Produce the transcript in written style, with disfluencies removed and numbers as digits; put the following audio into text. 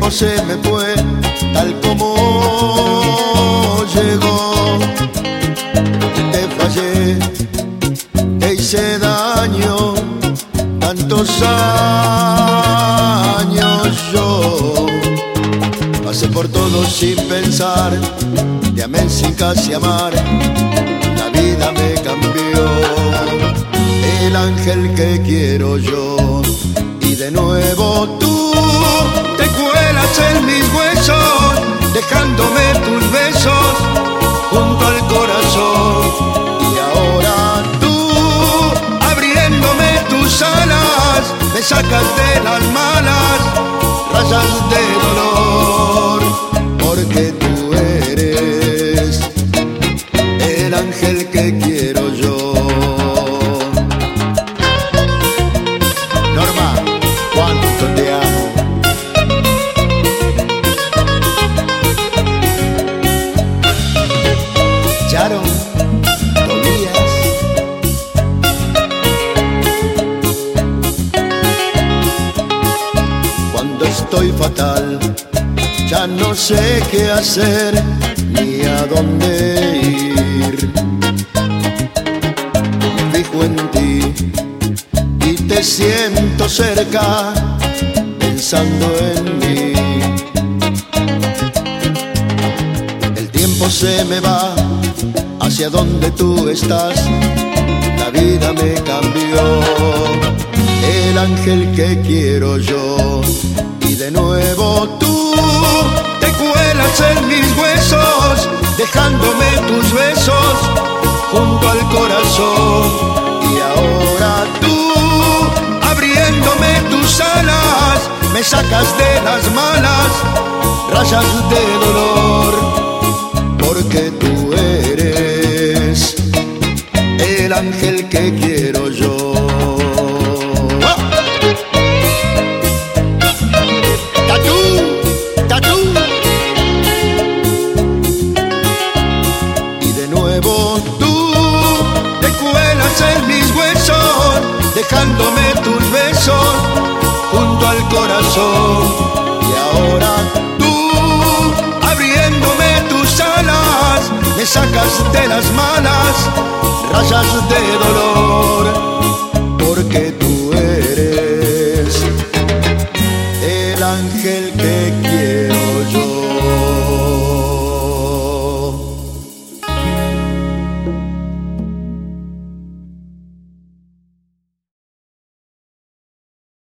tiempo se me fue tal como llegó. Te fallé, te hice daño, tantos años yo pasé por todo sin pensar, te amé sin casi amar, la vida me cambió, el ángel que quiero yo. Y de nuevo tú te cuelas en mis huesos, dejándome tus besos junto al corazón. Y ahora tú, abriéndome tus alas, me sacas de las malas rayas de dolor, porque tú eres el ángel que quiero yo. Norma, cuánto te amo. Charo, Tobías. Cuando estoy fatal, ya no sé qué hacer ni a dónde ir. Me fijo en ti y te siento cerca, pensando en mí. El tiempo se me va hacia donde tú estás, la vida me cambió, el ángel que quiero yo. Y de nuevo tú te cuelas en mis huesos, dejándome tus besos junto al corazón. Y ahora tú, abriéndome tus alas, me sacas de las malas rayas de dolor, porque tú eres el ángel que quiero yo. En mis huesos, dejándome tus besos junto al corazón. Y ahora tú, abriéndome tus alas, me sacas de las malas rayas de dolor, porque tú eres el ángel